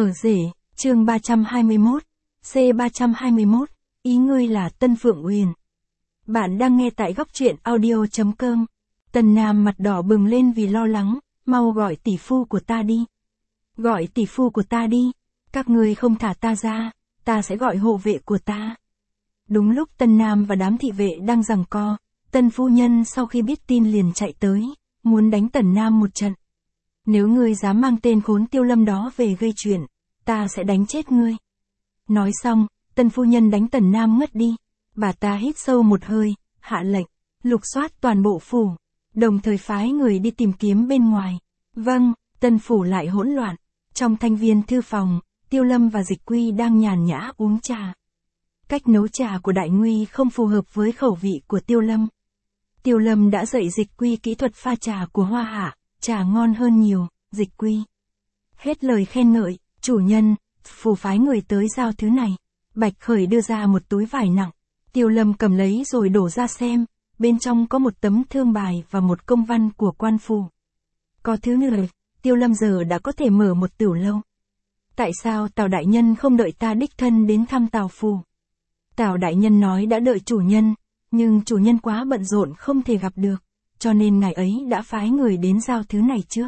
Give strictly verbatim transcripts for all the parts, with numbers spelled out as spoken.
Ở rể, chương ba trăm hai mươi mốt, C ba trăm hai mươi mốt, ý ngươi là Tân Phượng Uyển. Bạn đang nghe tại góc truyện audio.com. Tần Nam mặt đỏ bừng lên vì lo lắng, mau gọi tỷ phu của ta đi. Gọi tỷ phu của ta đi, các ngươi không thả ta ra, ta sẽ gọi hộ vệ của ta. Đúng lúc Tần Nam và đám thị vệ đang giằng co, Tần phu nhân sau khi biết tin liền chạy tới, muốn đánh Tần Nam một trận. Nếu ngươi dám mang tên khốn Tiêu Lâm đó về gây chuyện, ta sẽ đánh chết ngươi. Nói xong, Tần phu nhân đánh Tần Nam ngất đi. Bà ta hít sâu một hơi, hạ lệnh, lục soát toàn bộ phủ, đồng thời phái người đi tìm kiếm bên ngoài. Vâng, Tần phủ lại hỗn loạn. Trong thanh viên thư phòng, Tiêu Lâm và Dịch Quy đang nhàn nhã uống trà. Cách nấu trà của Đại Nguy không phù hợp với khẩu vị của Tiêu Lâm. Tiêu Lâm đã dạy Dịch Quy kỹ thuật pha trà của Hoa Hạ, trà ngon hơn nhiều. Dịch Quy hết lời khen ngợi, chủ nhân, phủ phái người tới giao thứ này. Bạch Khởi đưa ra một túi vải nặng. Tiêu Lâm cầm lấy rồi đổ ra xem, bên trong có một tấm thương bài và một công văn của quan phủ. Có thứ nữa, Tiêu Lâm giờ đã có thể mở một tửu lâu. Tại sao Tào đại nhân không đợi ta đích thân đến thăm Tào phủ? Tào đại nhân nói đã đợi chủ nhân, nhưng chủ nhân quá bận rộn không thể gặp được, cho nên ngài ấy đã phái người đến giao thứ này trước.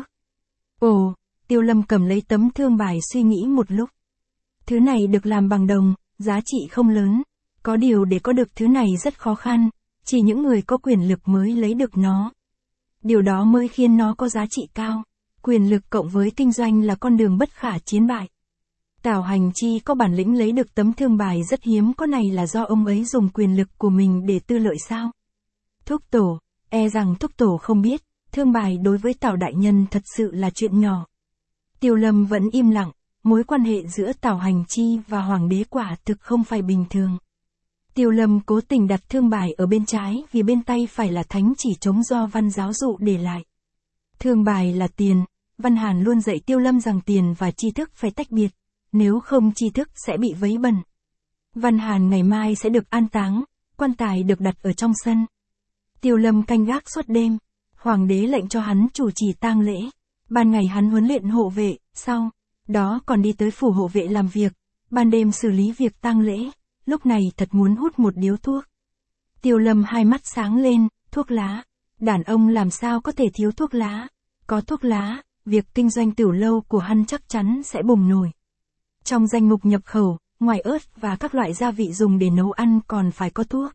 Ồ, Tiêu Lâm cầm lấy tấm thương bài suy nghĩ một lúc. Thứ này được làm bằng đồng, giá trị không lớn. Có điều để có được thứ này rất khó khăn, chỉ những người có quyền lực mới lấy được nó. Điều đó mới khiến nó có giá trị cao. Quyền lực cộng với kinh doanh là con đường bất khả chiến bại. Tào Hành Chi có bản lĩnh lấy được tấm thương bài rất hiếm có này là do ông ấy dùng quyền lực của mình để tư lợi sao? Thúc tổ, e rằng thúc tổ không biết, thương bài đối với Tào đại nhân thật sự là chuyện nhỏ. Tiêu Lâm vẫn im lặng, mối quan hệ giữa Tào Hành Chi và Hoàng đế quả thực không phải bình thường. Tiêu Lâm cố tình đặt thương bài ở bên trái vì bên tay phải là thánh chỉ trống do Văn giáo dụ để lại. Thương bài là tiền, Văn Hàn luôn dạy Tiêu Lâm rằng tiền và tri thức phải tách biệt, nếu không tri thức sẽ bị vấy bẩn. Văn Hàn ngày mai sẽ được an táng, quan tài được đặt ở trong sân. Tiêu Lâm canh gác suốt đêm, Hoàng đế lệnh cho hắn chủ trì tang lễ, ban ngày hắn huấn luyện hộ vệ, sau đó còn đi tới phủ hộ vệ làm việc, ban đêm xử lý việc tang lễ. Lúc này thật muốn hút một điếu thuốc. Tiêu Lâm hai mắt sáng lên, thuốc lá. Đàn ông làm sao có thể thiếu thuốc lá? Có thuốc lá, việc kinh doanh tửu lâu của hắn chắc chắn sẽ bùng nổi. Trong danh mục nhập khẩu, ngoài ớt và các loại gia vị dùng để nấu ăn còn phải có thuốc.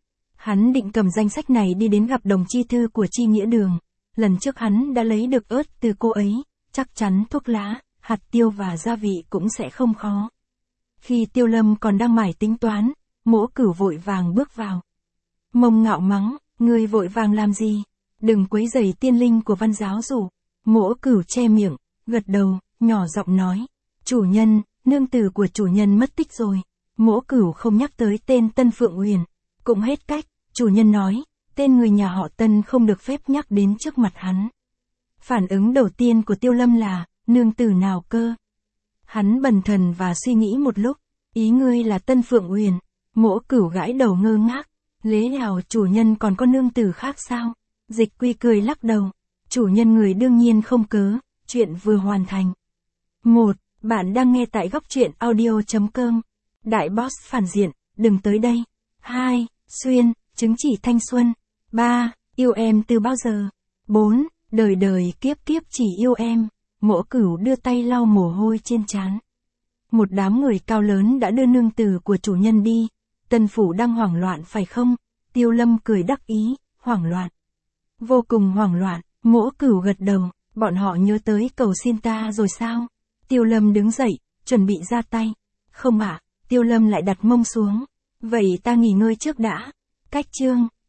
Hắn định cầm danh sách này đi đến gặp đồng chi thư của Chi Nghĩa Đường. Lần trước hắn đã lấy được ớt từ cô ấy, chắc chắn thuốc lá, hạt tiêu và gia vị cũng sẽ không khó. Khi Tiêu Lâm còn đang mải tính toán, Mỗ Cửu vội vàng bước vào. Mông Ngạo mắng, ngươi vội vàng làm gì? Đừng quấy rầy tiên linh của Văn giáo dụ. Mỗ Cửu che miệng, gật đầu, nhỏ giọng nói. Chủ nhân, nương tử của chủ nhân mất tích rồi. Mỗ Cửu không nhắc tới tên Tân Phượng Uyển. Cũng hết cách, chủ nhân nói, tên người nhà họ Tân không được phép nhắc đến trước mặt hắn. Phản ứng đầu tiên của Tiêu Lâm là, nương tử nào cơ? Hắn bần thần và suy nghĩ một lúc, ý ngươi là Tân Phượng Uyển. Mỗ Cửu gãi đầu ngơ ngác, lẽ nào chủ nhân còn có nương tử khác sao? Dịch Quy cười lắc đầu, chủ nhân người đương nhiên không cớ, chuyện vừa hoàn thành. một. Bạn đang nghe tại góc truyện audio.com. Đại boss phản diện, đừng tới đây. hai. Xuyên, chứng chỉ thanh xuân. ba. Yêu em từ bao giờ? bốn. Đời đời kiếp kiếp chỉ yêu em. Mỗ Cửu đưa tay lau mồ hôi trên trán. Một đám người cao lớn đã đưa nương tử của chủ nhân đi. Tân phủ đang hoảng loạn phải không? Tiêu Lâm cười đắc ý, hoảng loạn. Vô cùng hoảng loạn, Mỗ Cửu gật đầu, bọn họ nhớ tới cầu xin ta rồi sao? Tiêu Lâm đứng dậy, chuẩn bị ra tay. Không ạ, à, Tiêu Lâm lại đặt mông xuống. Vậy ta nghỉ ngơi trước đã. Cách chương